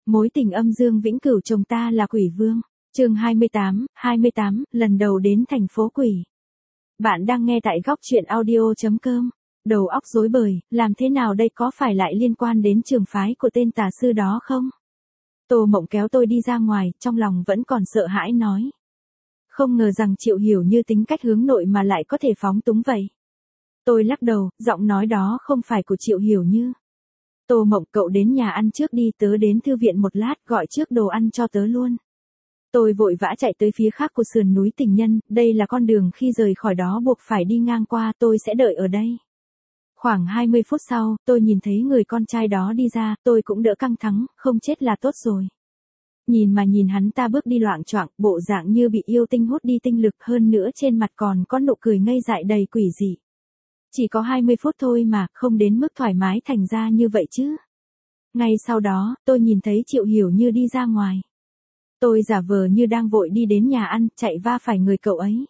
Mối tình âm dương vĩnh cửu chồng ta là quỷ vương. Chương 28, lần đầu đến thành phố quỷ. Bạn đang nghe tại góc truyện audio.com. Đầu óc rối bời, làm thế nào đây, có phải lại liên quan đến trường phái của tên tà sư đó không? Tô Mộng kéo tôi đi ra ngoài, trong lòng vẫn còn sợ hãi nói. Không ngờ rằng Triệu Hiểu Như tính cách hướng nội mà lại có thể phóng túng vậy. Tôi lắc đầu, giọng nói đó không phải của Triệu Hiểu Như. Tô Mộng, cậu đến nhà ăn trước đi, tớ đến thư viện một lát, gọi trước đồ ăn cho tớ luôn. Tôi vội vã chạy tới phía khác của sườn núi Tình Nhân, đây là con đường khi rời khỏi đó buộc phải đi ngang qua, tôi sẽ đợi ở đây. Khoảng 20 phút sau, tôi nhìn thấy người con trai đó đi ra, tôi cũng đỡ căng thẳng, không chết là tốt rồi. Nhìn hắn ta bước đi loạng choạng, bộ dạng như bị yêu tinh hút đi tinh lực, hơn nữa trên mặt còn có nụ cười ngây dại đầy quỷ dị. Chỉ có 20 phút thôi mà, không đến mức thoải mái thành ra như vậy chứ. Ngay sau đó, tôi nhìn thấy Triệu Hiểu Như đi ra ngoài. Tôi giả vờ như đang vội đi đến nhà ăn, chạy va phải người cậu ấy.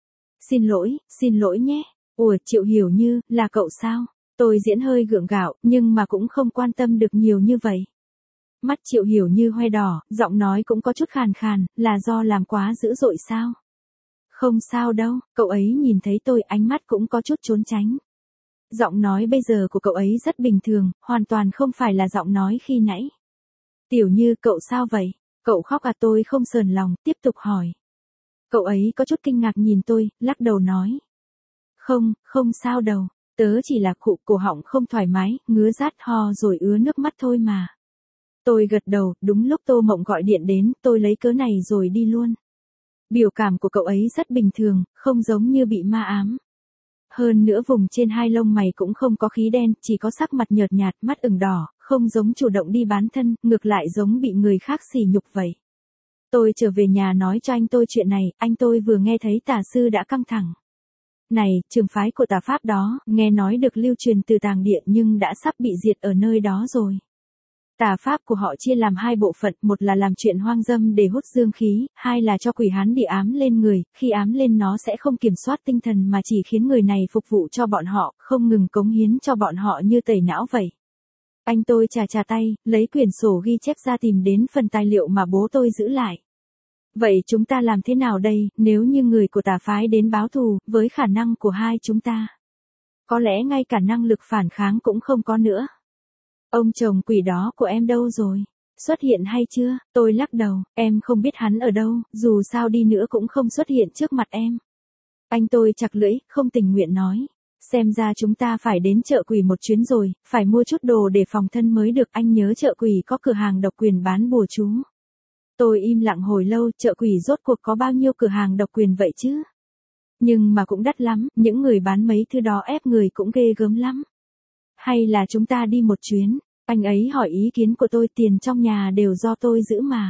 Xin lỗi nhé. Ủa, Triệu Hiểu Như, là cậu sao? Tôi diễn hơi gượng gạo, nhưng mà cũng không quan tâm được nhiều như vậy. Mắt Triệu Hiểu Như hoe đỏ, giọng nói cũng có chút khàn khàn, là do làm quá dữ dội sao? Không sao đâu, cậu ấy nhìn thấy tôi, ánh mắt cũng có chút trốn tránh. Giọng nói bây giờ của cậu ấy rất bình thường, hoàn toàn không phải là giọng nói khi nãy. Tiểu Như, cậu sao vậy? Cậu khóc à? Tôi không sờn lòng, tiếp tục hỏi. Cậu ấy có chút kinh ngạc nhìn tôi, lắc đầu nói. Không sao đâu, tớ chỉ là cổ họng không thoải mái, ngứa rát ho rồi ứa nước mắt thôi mà. Tôi gật đầu, đúng lúc Tô Mộng gọi điện đến, tôi lấy cớ này rồi đi luôn. Biểu cảm của cậu ấy rất bình thường, không giống như bị ma ám. Hơn nữa vùng trên hai lông mày cũng không có khí đen, chỉ có sắc mặt nhợt nhạt, mắt ửng đỏ, không giống chủ động đi bán thân, ngược lại giống bị người khác sỉ nhục vậy. Tôi trở về nhà nói cho anh tôi chuyện này, anh tôi vừa nghe thấy tà sư đã căng thẳng. Này, trường phái của tà pháp đó, nghe nói được lưu truyền từ Tàng Điện nhưng đã sắp bị diệt ở nơi đó rồi. Tà pháp của họ chia làm hai bộ phận, một là làm chuyện hoang dâm để hút dương khí, hai là cho quỷ hán địa ám lên người, khi ám lên nó sẽ không kiểm soát tinh thần mà chỉ khiến người này phục vụ cho bọn họ, không ngừng cống hiến cho bọn họ như tẩy não vậy. Anh tôi chà tay, lấy quyển sổ ghi chép ra tìm đến phần tài liệu mà bố tôi giữ lại. Vậy chúng ta làm thế nào đây, nếu như người của tà phái đến báo thù, với khả năng của hai chúng ta? Có lẽ ngay cả năng lực phản kháng cũng không có nữa. Ông chồng quỷ đó của em đâu rồi? Xuất hiện hay chưa? Tôi lắc đầu, em không biết hắn ở đâu, dù sao đi nữa cũng không xuất hiện trước mặt em. Anh tôi chặt lưỡi, không tình nguyện nói. Xem ra chúng ta phải đến chợ quỷ một chuyến rồi, phải mua chút đồ để phòng thân mới được, anh nhớ chợ quỷ có cửa hàng độc quyền bán bùa chú. Tôi im lặng hồi lâu, chợ quỷ rốt cuộc có bao nhiêu cửa hàng độc quyền vậy chứ? Nhưng mà cũng đắt lắm, những người bán mấy thứ đó ép người cũng ghê gớm lắm. Hay là chúng ta đi một chuyến? Anh ấy hỏi ý kiến của tôi, tiền trong nhà đều do tôi giữ mà.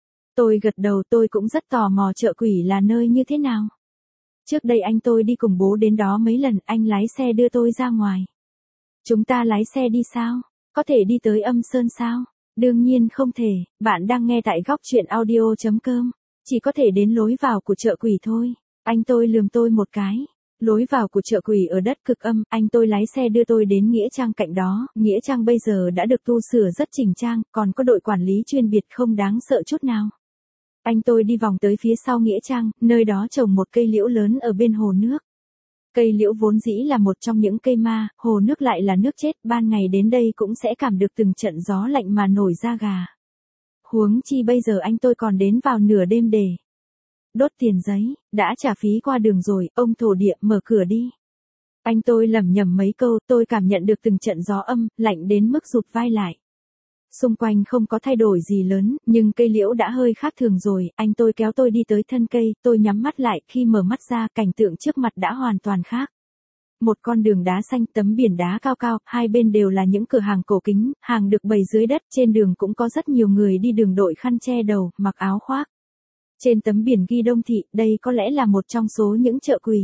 Tôi gật đầu, tôi cũng rất tò mò chợ quỷ là nơi như thế nào. Trước đây anh tôi đi cùng bố đến đó mấy lần, anh lái xe đưa tôi ra ngoài. Chúng ta lái xe đi sao? Có thể đi tới Âm Sơn sao? Đương nhiên không thể, bạn đang nghe tại góc truyện audio.com. Chỉ có thể đến lối vào của chợ quỷ thôi. Anh tôi lườm tôi một cái. Lối vào của chợ quỷ ở đất Cực Âm, anh tôi lái xe đưa tôi đến Nghĩa Trang cạnh đó, Nghĩa Trang bây giờ đã được tu sửa rất chỉnh trang, còn có đội quản lý chuyên biệt không đáng sợ chút nào. Anh tôi đi vòng tới phía sau Nghĩa Trang, nơi đó trồng một cây liễu lớn ở bên hồ nước. Cây liễu vốn dĩ là một trong những cây ma, hồ nước lại là nước chết, ban ngày đến đây cũng sẽ cảm được từng trận gió lạnh mà nổi da gà. Huống chi bây giờ anh tôi còn đến vào nửa đêm để đốt tiền giấy, đã trả phí qua đường rồi, ông thổ địa mở cửa đi. Anh tôi lẩm nhẩm mấy câu, tôi cảm nhận được từng trận gió âm, lạnh đến mức rụt vai lại. Xung quanh không có thay đổi gì lớn, nhưng cây liễu đã hơi khác thường rồi, anh tôi kéo tôi đi tới thân cây, tôi nhắm mắt lại, khi mở mắt ra, cảnh tượng trước mặt đã hoàn toàn khác. Một con đường đá xanh, tấm biển đá cao cao, hai bên đều là những cửa hàng cổ kính, hàng được bày dưới đất, trên đường cũng có rất nhiều người đi đường đội khăn che đầu, mặc áo khoác. Trên tấm biển ghi Đông Thị, đây có lẽ là một trong số những chợ quỷ.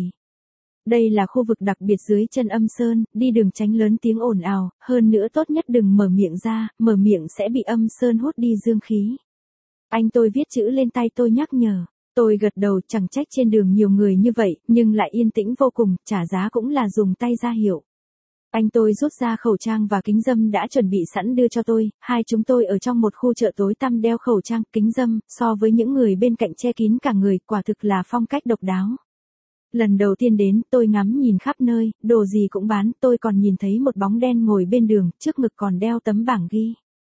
Đây là khu vực đặc biệt dưới chân Âm Sơn, đi đường tránh lớn tiếng ồn ào, hơn nữa tốt nhất đừng mở miệng ra, mở miệng sẽ bị Âm Sơn hút đi dương khí. Anh tôi viết chữ lên tay tôi nhắc nhở. Tôi gật đầu, chẳng trách trên đường nhiều người như vậy, nhưng lại yên tĩnh vô cùng, trả giá cũng là dùng tay ra hiệu. Anh tôi rút ra khẩu trang và kính râm đã chuẩn bị sẵn đưa cho tôi, hai chúng tôi ở trong một khu chợ tối tăm đeo khẩu trang, kính râm, so với những người bên cạnh che kín cả người, quả thực là phong cách độc đáo. Lần đầu tiên đến, tôi ngắm nhìn khắp nơi, đồ gì cũng bán, tôi còn nhìn thấy một bóng đen ngồi bên đường, trước ngực còn đeo tấm bảng ghi.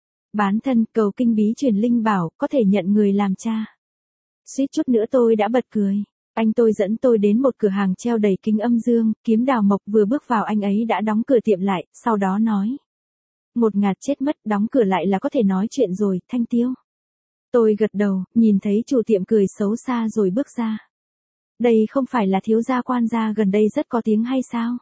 Bán thân, cầu kinh bí truyền linh bảo, có thể nhận người làm cha. Suýt chút nữa tôi đã bật cười. Anh tôi dẫn tôi đến một cửa hàng treo đầy kính âm dương, kiếm đào mộc, vừa bước vào anh ấy đã đóng cửa tiệm lại, sau đó nói. Một ngạt chết mất, đóng cửa lại là có thể nói chuyện rồi, Thanh Tiêu. Tôi gật đầu, nhìn thấy chủ tiệm cười xấu xa rồi bước ra. Đây không phải là thiếu gia quan gia gần đây rất có tiếng hay sao?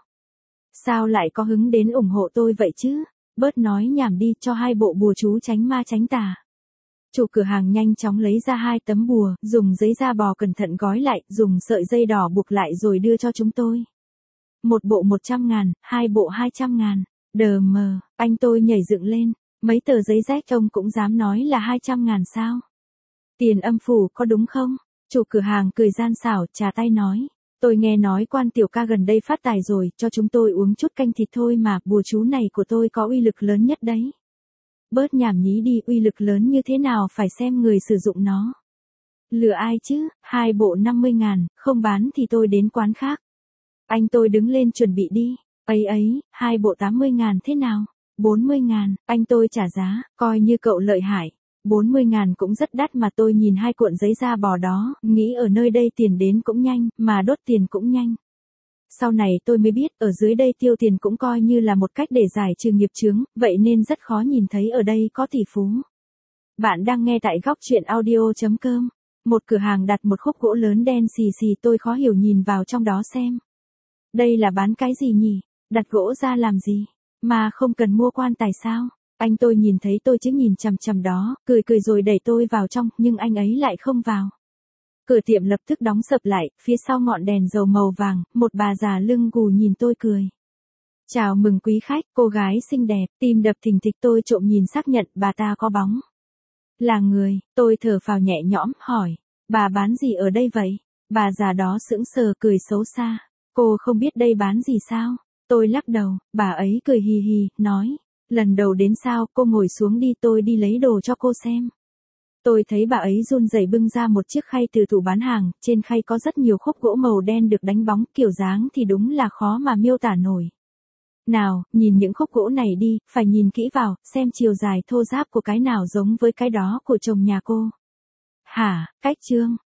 Sao lại có hứng đến ủng hộ tôi vậy chứ? Bớt nói nhảm đi, cho hai bộ bùa chú tránh ma tránh tà. Chủ cửa hàng nhanh chóng lấy ra hai tấm bùa, dùng giấy da bò cẩn thận gói lại, dùng sợi dây đỏ buộc lại rồi đưa cho chúng tôi. Một bộ 100.000, hai bộ 200.000. Đờ mờ, anh tôi nhảy dựng lên. Mấy tờ giấy rách ông cũng dám nói là 200.000 sao? Tiền âm phủ có đúng không? Chủ cửa hàng cười gian xảo, trà tay nói. Tôi nghe nói quan tiểu ca gần đây phát tài rồi, cho chúng tôi uống chút canh thịt thôi mà, bùa chú này của tôi có uy lực lớn nhất đấy. Bớt nhảm nhí đi, uy lực lớn như thế nào phải xem người sử dụng nó. Lừa ai chứ, hai bộ 50.000, không bán thì tôi đến quán khác. Anh tôi đứng lên chuẩn bị đi. Ấy, hai bộ 80.000 thế nào? 40.000, anh tôi trả giá, coi như cậu lợi hại. 40.000 cũng rất đắt mà. Tôi nhìn hai cuộn giấy da bò đó, nghĩ ở nơi đây tiền đến cũng nhanh, mà đốt tiền cũng nhanh. Sau này tôi mới biết, ở dưới đây tiêu tiền cũng coi như là một cách để giải trừ nghiệp chướng, vậy nên rất khó nhìn thấy ở đây có tỷ phú. Bạn đang nghe tại góc truyện audio.com. Một cửa hàng đặt một khúc gỗ lớn đen xì xì, tôi khó hiểu nhìn vào trong đó xem. Đây là bán cái gì nhỉ? Đặt gỗ ra làm gì? Mà không cần mua quan tài sao? Anh tôi nhìn thấy tôi chứ nhìn chằm chằm đó, cười rồi đẩy tôi vào trong, nhưng anh ấy lại không vào. Cửa tiệm lập tức đóng sập lại, phía sau ngọn đèn dầu màu vàng, một bà già lưng gù nhìn tôi cười. Chào mừng quý khách, cô gái xinh đẹp, tim đập thình thịch. Tôi trộm nhìn xác nhận, bà ta có bóng. Là người, tôi thở phào nhẹ nhõm, hỏi, bà bán gì ở đây vậy? Bà già đó sững sờ cười xấu xa. Cô không biết đây bán gì sao? Tôi lắc đầu, bà ấy cười hì hì, nói, lần đầu đến sao, cô ngồi xuống đi, tôi đi lấy đồ cho cô xem. Tôi thấy bà ấy run rẩy bưng ra một chiếc khay từ tủ bán hàng, trên khay có rất nhiều khúc gỗ màu đen được đánh bóng, kiểu dáng thì đúng là khó mà miêu tả nổi. Nào, nhìn những khúc gỗ này đi, phải nhìn kỹ vào, xem chiều dài thô ráp của cái nào giống với cái đó của chồng nhà cô. Hả, cách trương,